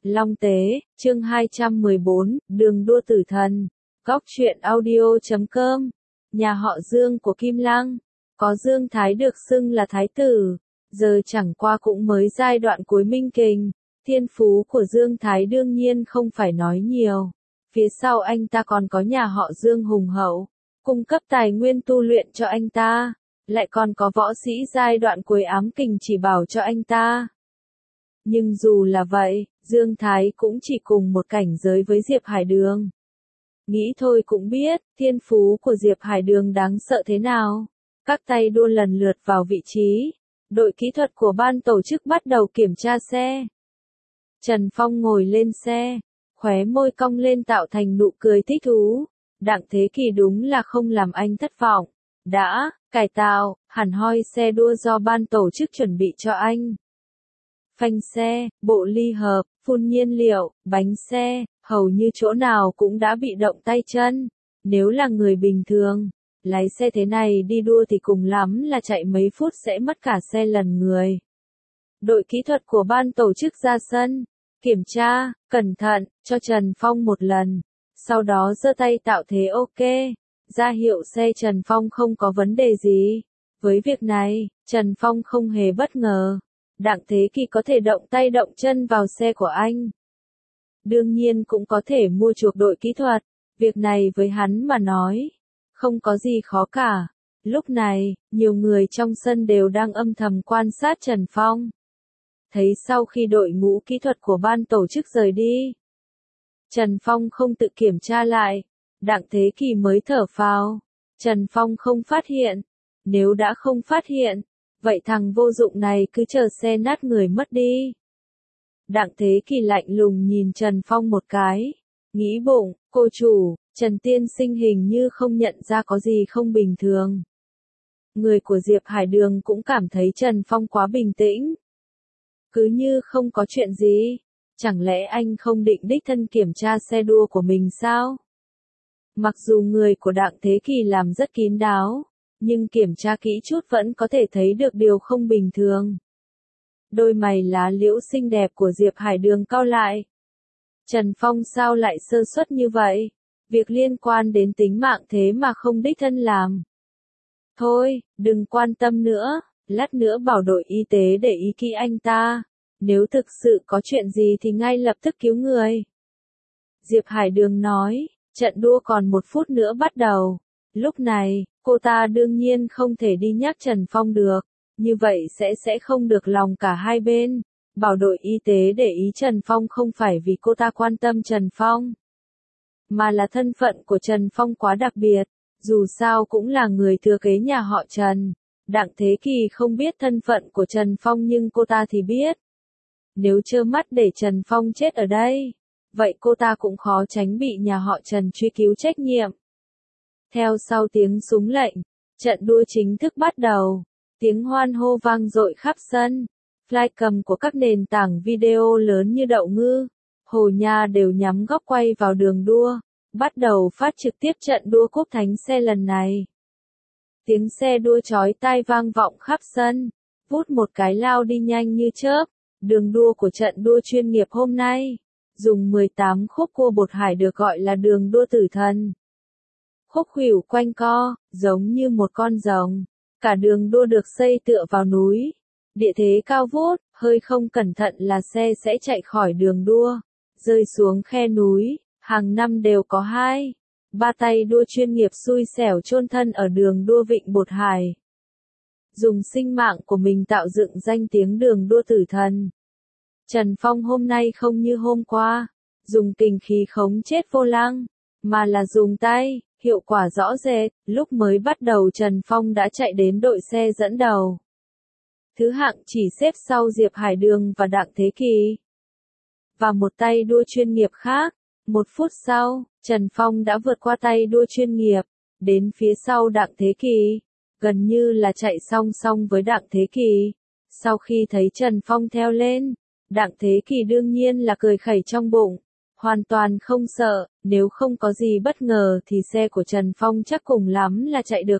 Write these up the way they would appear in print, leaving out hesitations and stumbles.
Long Tế, chương 214, đường đua tử thần. Góc truyện audio.com. Nhà họ Dương của Kim Lăng. Có Dương Thái được xưng là thái tử. Giờ chẳng qua cũng mới giai đoạn cuối minh kình. Thiên phú của Dương Thái đương nhiên không phải nói nhiều. Phía sau anh ta còn có nhà họ Dương hùng hậu, cung cấp tài nguyên tu luyện cho anh ta. Lại còn có võ sĩ giai đoạn cuối ám kình chỉ bảo cho anh ta. Nhưng dù là vậy, Dương Thái cũng chỉ cùng một cảnh giới với Diệp Hải Đường. Nghĩ thôi cũng biết, thiên phú của Diệp Hải Đường đáng sợ thế nào. Các tay đua lần lượt vào vị trí. Đội kỹ thuật của ban tổ chức bắt đầu kiểm tra xe. Trần Phong ngồi lên xe, khóe môi cong lên tạo thành nụ cười thích thú. Đặng Thế Kỳ đúng là không làm anh thất vọng. Đã cải tạo, hẳn hoi xe đua do ban tổ chức chuẩn bị cho anh. Phanh xe, bộ ly hợp, phun nhiên liệu, bánh xe, hầu như chỗ nào cũng đã bị động tay chân. Nếu là người bình thường, lái xe thế này đi đua thì cùng lắm là chạy mấy phút sẽ mất cả xe lần người. Đội kỹ thuật của ban tổ chức ra sân, kiểm tra, cẩn thận, cho Trần Phong một lần. Sau đó giơ tay tạo thế ok, ra hiệu xe Trần Phong không có vấn đề gì. Với việc này, Trần Phong không hề bất ngờ. Đặng Thế Kỳ có thể động tay động chân vào xe của anh. Đương nhiên cũng có thể mua chuộc đội kỹ thuật. Việc này với hắn mà nói, không có gì khó cả. Lúc này, nhiều người trong sân đều đang âm thầm quan sát Trần Phong. Thấy sau khi đội ngũ kỹ thuật của ban tổ chức rời đi, Trần Phong không tự kiểm tra lại. Đặng Thế Kỳ mới thở phào. Trần Phong không phát hiện. Nếu đã không phát hiện, vậy thằng vô dụng này cứ chờ xe nát người mất đi. Đặng Thế Kỳ lạnh lùng nhìn Trần Phong một cái. Nghĩ bụng, cô chủ, Trần Tiên Sinh hình như không nhận ra có gì không bình thường. Người của Diệp Hải Đường cũng cảm thấy Trần Phong quá bình tĩnh. Cứ như không có chuyện gì. Chẳng lẽ anh không định đích thân kiểm tra xe đua của mình sao? Mặc dù người của Đặng Thế Kỳ làm rất kín đáo, nhưng kiểm tra kỹ chút vẫn có thể thấy được điều không bình thường. Đôi mày lá liễu xinh đẹp của Diệp Hải Đường cau lại. Trần Phong sao lại sơ suất như vậy? Việc liên quan đến tính mạng thế mà không đích thân làm. Thôi, đừng quan tâm nữa, lát nữa bảo đội y tế để ý kỹ anh ta. Nếu thực sự có chuyện gì thì ngay lập tức cứu người. Diệp Hải Đường nói, trận đua còn 1 phút nữa bắt đầu. Lúc này, cô ta đương nhiên không thể đi nhắc Trần Phong được. Như vậy sẽ không được lòng cả hai bên. Bảo đội y tế để ý Trần Phong không phải vì cô ta quan tâm Trần Phong, mà là thân phận của Trần Phong quá đặc biệt. Dù sao cũng là người thừa kế nhà họ Trần. Đặng Thế Kỳ không biết thân phận của Trần Phong nhưng cô ta thì biết. Nếu trơ mắt để Trần Phong chết ở đây, vậy cô ta cũng khó tránh bị nhà họ Trần truy cứu trách nhiệm. Theo sau tiếng súng lệnh, trận đua chính thức bắt đầu. Tiếng hoan hô vang dội khắp sân. Flycam của các nền tảng video lớn như đậu ngư, Hồ Nha đều nhắm góc quay vào đường đua, bắt đầu phát trực tiếp trận đua cúp thánh xe lần này. Tiếng xe đua chói tai vang vọng khắp sân, vút một cái lao đi nhanh như chớp. Đường đua của trận đua chuyên nghiệp hôm nay, dùng 18 khúc cua bột hải được gọi là đường đua tử thần. Khúc khuỷu quanh co, giống như một con rồng. Cả đường đua được xây tựa vào núi. Địa thế cao vút, hơi không cẩn thận là xe sẽ chạy khỏi đường đua, rơi xuống khe núi. Hàng năm đều có 2-3 tay đua chuyên nghiệp xui xẻo chôn thân ở đường đua Vịnh Bột Hải. Dùng sinh mạng của mình tạo dựng danh tiếng đường đua tử thần. Trần Phong hôm nay không như hôm qua, dùng kình khí khống chết vô lăng, mà là dùng tay, hiệu quả rõ rệt. Lúc mới bắt đầu Trần Phong đã chạy đến đội xe dẫn đầu. Thứ hạng chỉ xếp sau Diệp Hải Đường và Đặng Thế Kỳ. Và một tay đua chuyên nghiệp khác. 1 phút sau, Trần Phong đã vượt qua tay đua chuyên nghiệp, đến phía sau Đặng Thế Kỳ. Gần như là chạy song song với Đặng Thế Kỳ. Sau khi thấy Trần Phong theo lên, Đặng Thế Kỳ đương nhiên là cười khẩy trong bụng. Hoàn toàn không sợ, nếu không có gì bất ngờ thì xe của Trần Phong chắc cùng lắm là chạy được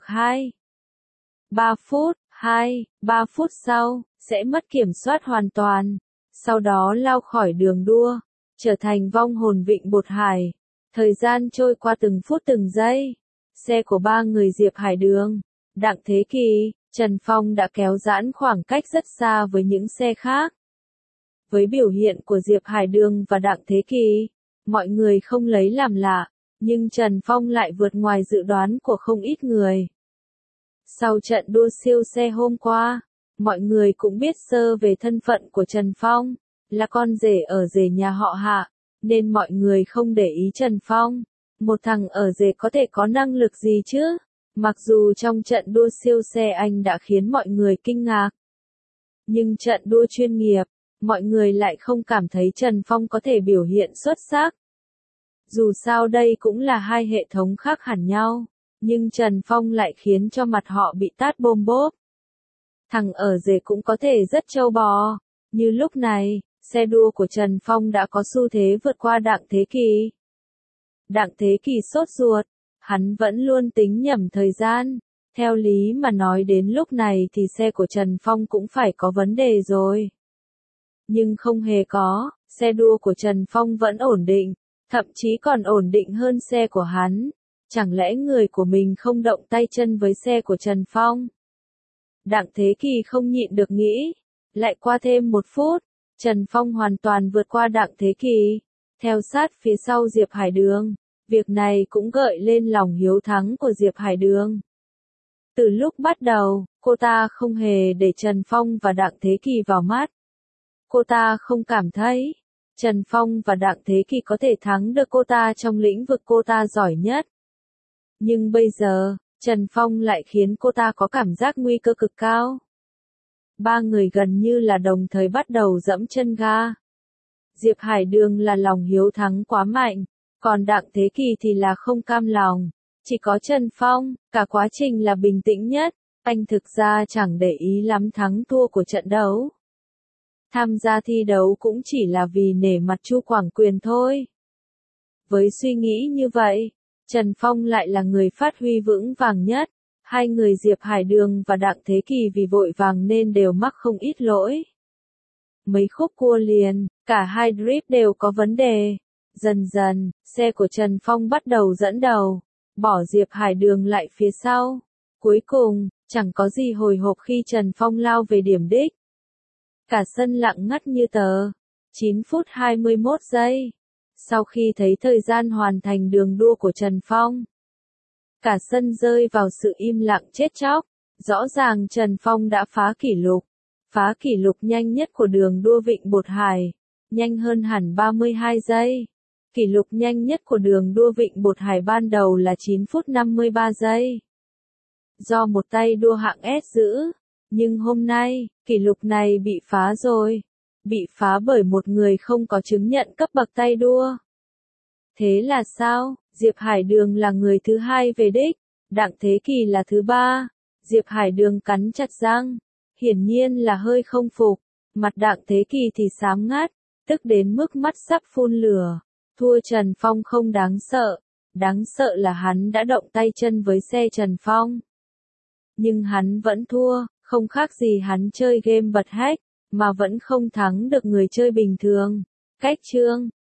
2-3 phút, 2-3 phút sau, sẽ mất kiểm soát hoàn toàn. Sau đó lao khỏi đường đua. trở thành vong hồn Vịnh Bột Hải. Thời gian trôi qua từng phút từng giây. Xe của ba người Diệp Hải Đường, Đặng Thế Kỳ, Trần Phong đã kéo giãn khoảng cách rất xa với những xe khác. Với biểu hiện của Diệp Hải Đường và Đặng Thế Kỳ, mọi người không lấy làm lạ, nhưng Trần Phong lại vượt ngoài dự đoán của không ít người. Sau trận đua siêu xe hôm qua, mọi người cũng biết sơ về thân phận của Trần Phong, là con rể ở rể nhà họ Hạ, nên mọi người không để ý Trần Phong. Một thằng ở rể có thể có năng lực gì chứ? Mặc dù trong trận đua siêu xe anh đã khiến mọi người kinh ngạc. Nhưng trận đua chuyên nghiệp, mọi người lại không cảm thấy Trần Phong có thể biểu hiện xuất sắc. Dù sao đây cũng là hai hệ thống khác hẳn nhau, nhưng Trần Phong lại khiến cho mặt họ bị tát bôm bốp. Thằng ở rể cũng có thể rất trâu bò, như lúc này, xe đua của Trần Phong đã có xu thế vượt qua Đặng Thế Kỳ. Đặng Thế Kỳ sốt ruột, hắn vẫn luôn tính nhầm thời gian. Theo lý mà nói đến lúc này thì xe của Trần Phong cũng phải có vấn đề rồi. Nhưng không hề có, xe đua của Trần Phong vẫn ổn định, thậm chí còn ổn định hơn xe của hắn. Chẳng lẽ người của mình không động tay chân với xe của Trần Phong? Đặng Thế Kỳ không nhịn được nghĩ. Lại qua thêm một phút, Trần Phong hoàn toàn vượt qua Đặng Thế Kỳ, theo sát phía sau Diệp Hải Đường. Việc này cũng gợi lên lòng hiếu thắng của Diệp Hải Đường. Từ lúc bắt đầu, cô ta không hề để Trần Phong và Đặng Thế Kỳ vào mắt. Cô ta không cảm thấy Trần Phong và Đặng Thế Kỳ có thể thắng được cô ta trong lĩnh vực cô ta giỏi nhất. Nhưng bây giờ, Trần Phong lại khiến cô ta có cảm giác nguy cơ cực cao. Ba người gần như là đồng thời bắt đầu dẫm chân ga. Diệp Hải Đường là lòng hiếu thắng quá mạnh, còn Đặng Thế Kỳ thì là không cam lòng. Chỉ có Trần Phong, cả quá trình là bình tĩnh nhất, anh thực ra chẳng để ý lắm thắng thua của trận đấu. Tham gia thi đấu cũng chỉ là vì nể mặt Chu Quảng Quyền thôi. Với suy nghĩ như vậy, Trần Phong lại là người phát huy vững vàng nhất. Hai người Diệp Hải Đường và Đặng Thế Kỳ vì vội vàng nên đều mắc không ít lỗi. Mấy khúc cua liền, cả hai drift đều có vấn đề. Dần dần, xe của Trần Phong bắt đầu dẫn đầu, bỏ Diệp Hải Đường lại phía sau. Cuối cùng, chẳng có gì hồi hộp khi Trần Phong lao về điểm đích. Cả sân lặng ngắt như tờ. 9 phút 21 giây. Sau khi thấy thời gian hoàn thành đường đua của Trần Phong, cả sân rơi vào sự im lặng chết chóc. Rõ ràng Trần Phong đã phá kỷ lục nhanh nhất của đường đua Vịnh Bột Hải, nhanh hơn hẳn 32 giây. Kỷ lục nhanh nhất của đường đua Vịnh Bột Hải ban đầu là 9 phút 53 giây. Do một tay đua hạng S giữ, nhưng hôm nay, kỷ lục này bị phá rồi. Bị phá bởi một người không có chứng nhận cấp bậc tay đua. Thế là sao? Diệp Hải Đường là người thứ hai về đích, Đặng Thế Kỳ là thứ ba. Diệp Hải Đường cắn chặt răng, hiển nhiên là hơi không phục. Mặt Đặng Thế Kỳ thì xám ngắt, tức đến mức mắt sắp phun lửa. Thua Trần Phong không đáng sợ là hắn đã động tay chân với xe Trần Phong. Nhưng hắn vẫn thua, không khác gì hắn chơi game bật hack, mà vẫn không thắng được người chơi bình thường. Cách chương